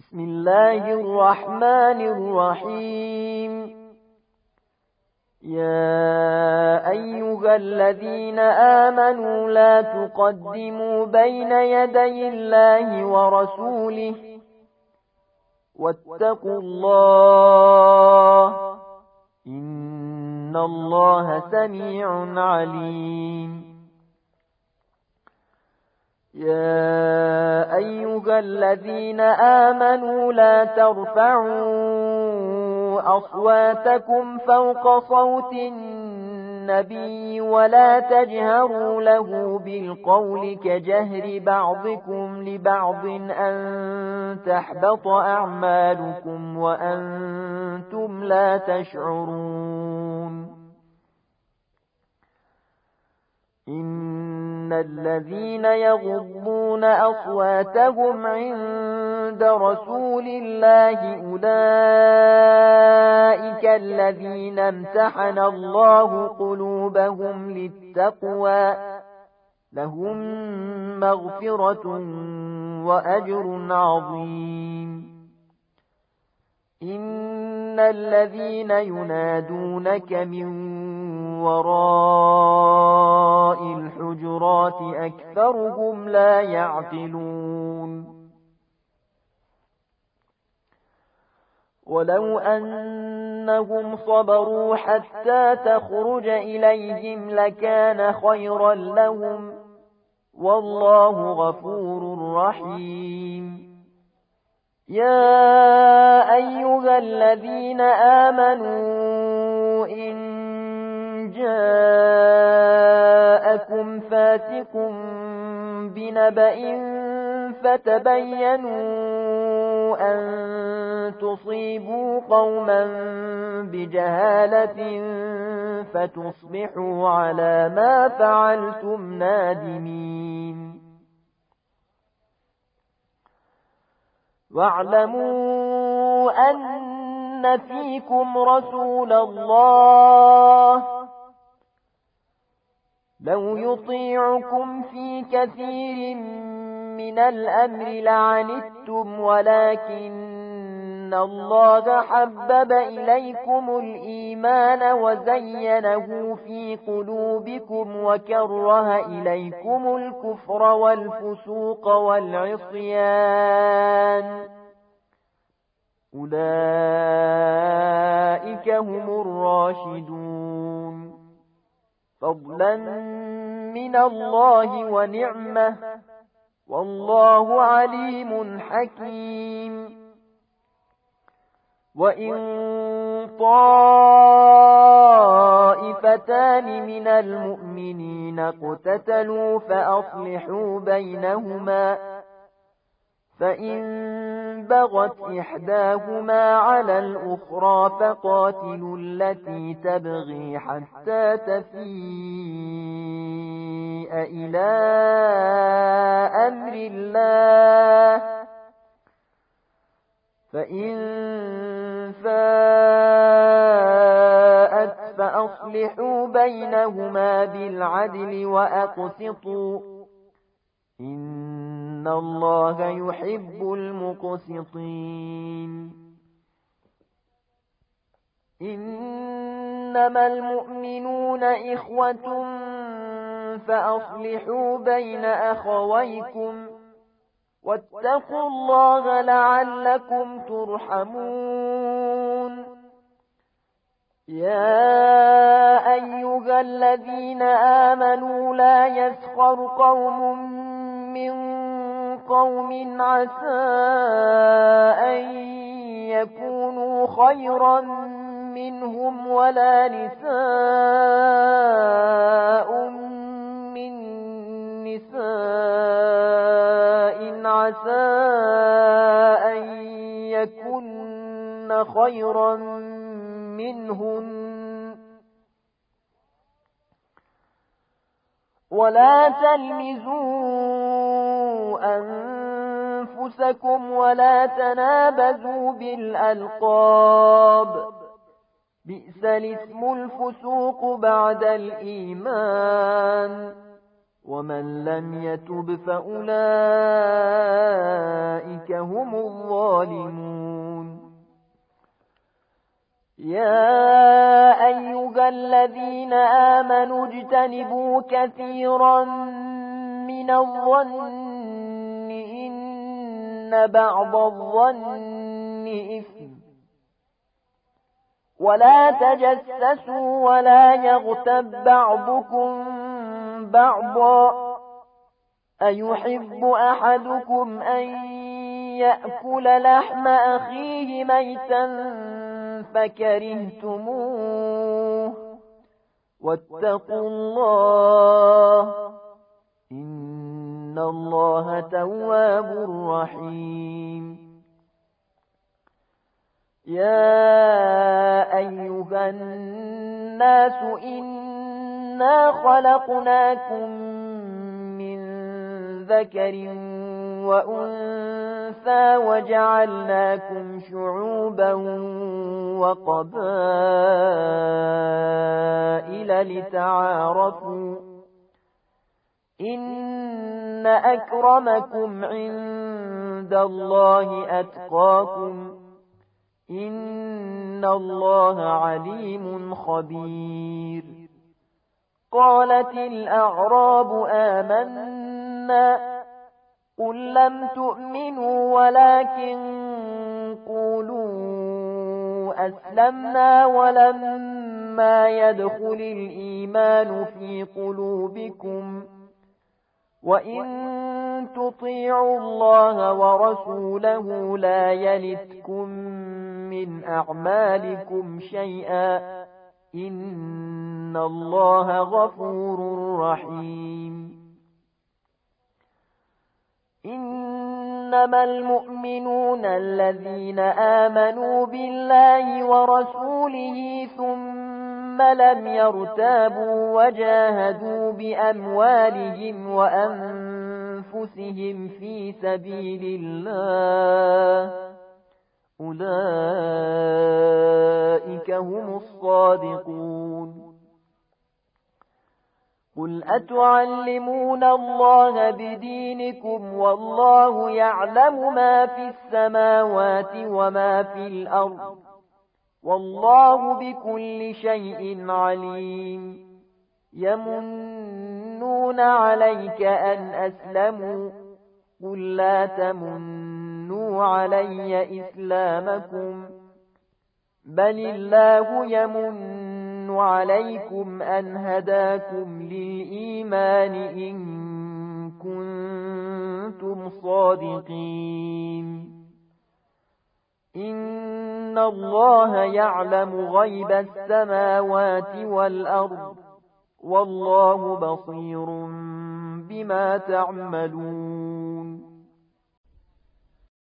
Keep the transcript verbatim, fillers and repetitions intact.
بسم الله الرحمن الرحيم. يا أيها الذين آمنوا لا تقدموا بين يدي الله ورسوله واتقوا الله إن الله سميع عليم. يا أيها الذين آمنوا لا ترفعوا أصواتكم فوق صوت النبي ولا تجهروا له بالقول كجهر بعضكم لبعض أن تحبط أعمالكم وأنتم لا تشعرون. إن الذين يغضون أصواتهم عند رسول الله أولئك الذين امتحن الله قلوبهم للتقوى لهم مغفرة وأجر عظيم. إن الذين ينادونك من وراء الحجرات أكثرهم لا يعقلون. ولو أنهم صبروا حتى تخرج إليهم لكان خيرا لهم والله غفور رحيم. يا أيها الذين آمنوا إن جاءكم فاسق بنبأ فتبينوا أن تصيبوا قوما بجهالة فتصبحوا على ما فعلتم نادمين. واعلموا أن فيكم رسول الله لو يطيعكم في كثير من الأمر لعنتم ولكن الله حبب إليكم الإيمان وزينه في قلوبكم وكره إليكم الكفر والفسوق والعصيان أولئك هم الراشدون فضلا من الله ونعمة والله عليم حكيم. وإن طائفتان من المؤمنين اقتتلوا فأصلحوا بينهما فإن بغت إحداهما على الأخرى فقاتلوا التي تبغي حتى تفيء إلى أمر الله فإن فاءت فأصلحوا بينهما بالعدل وأقسطوا إن الله يحب المقسطين. إنما المؤمنون إخوة فأصلحوا بين أخويكم واتقوا الله لعلكم ترحمون. يا أيها الذين آمنوا لا يسخر قوم من قوم عسى أن يكونوا خيرا منهم ولا نساء من نساء عسى أن يكن خيرا منهن ولا تلمزوا أنفسكم ولا تنابزوا بالألقاب بئس الاسم الفسوق بعد الإيمان ومن لم يتب فأولئك هم الظالمون. يا أيها الذين آمنوا اجتنبوا كثيرا من الظن إن بعض الظن إثم ولا تجسسوا ولا يغتب بعضكم بعضا أيحب أحدكم أن يأكل لحم أخيه ميتا فكرهتموه واتقوا الله إن الله تواب رحيم. يا أيها الناس إنا خلقناكم من ذكر وأنثى وجعلناكم شعوبا وقبائل لتعارفوا إن أكرمكم عند الله أتقاكم إن الله عليم خبير. قالت الأعراب آمنا قل لم تؤمنوا ولكن قولوا أسلمنا ولما يدخل الإيمان في قلوبكم وإن تطيعوا الله ورسوله لا يلتكم من أعمالكم شيئا إن الله غفور رحيم. إنما المؤمنون الذين آمنوا بالله ورسوله ثم لم يرتابوا وجاهدوا بأموالهم وأنفسهم في سبيل الله أولئك هم الصادقون. قل أتعلمون الله بدينكم والله يعلم ما في السماوات وما في الأرض والله بكل شيء عليم. يمنون عليك أن أسلموا قل لا تمنوا علي إسلامكم بل الله يمن عليكم أن هداكم للإيمان إن كنتم صادقين. إن الله يعلم غيب السماوات والأرض والله بصير بما تعملون.